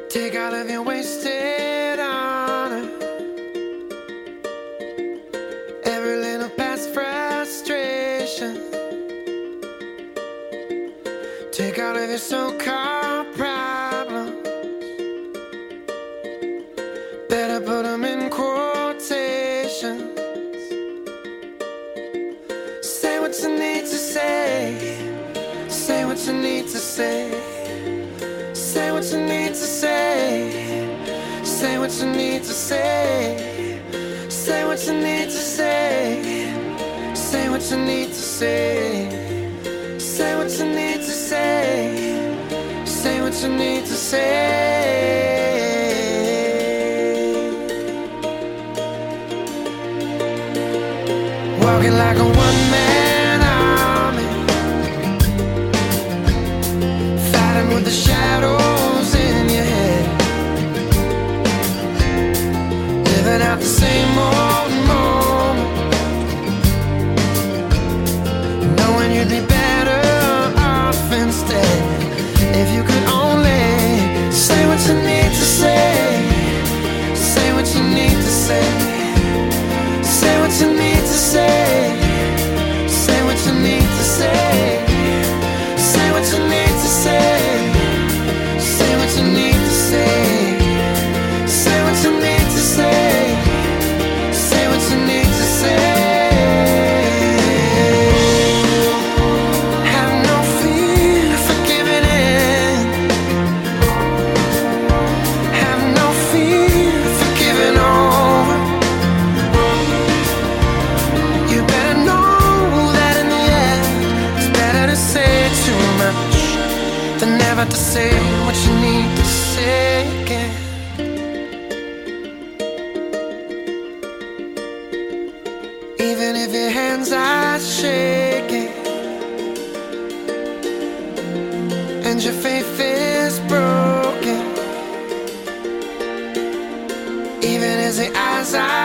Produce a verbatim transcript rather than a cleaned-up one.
Take all of your wasted honor, every little past frustration. Take all of your so-called problems, better put them in quotations. Say what you need to say, say what you need to say. Say what you need to say, say what you need to say. Say what you need to say, say what you need to say. Say what you need to say, say what you need to say. Walking like a one-man army, fighting with the shadows in your head, living out the same old moment, knowing you'd be better off instead if you could only say what you need to say, say what you need to say, say what you need to say, say what you need to say, say what you need to say, say what you need to say, say what you need to say, say what you need to say. Have no fear for giving in, have no fear for giving over. You better know that in the end it's better to say too much than never to say what you need to say again. Even if your hands are shaking and your faith is broken, even as the eyes are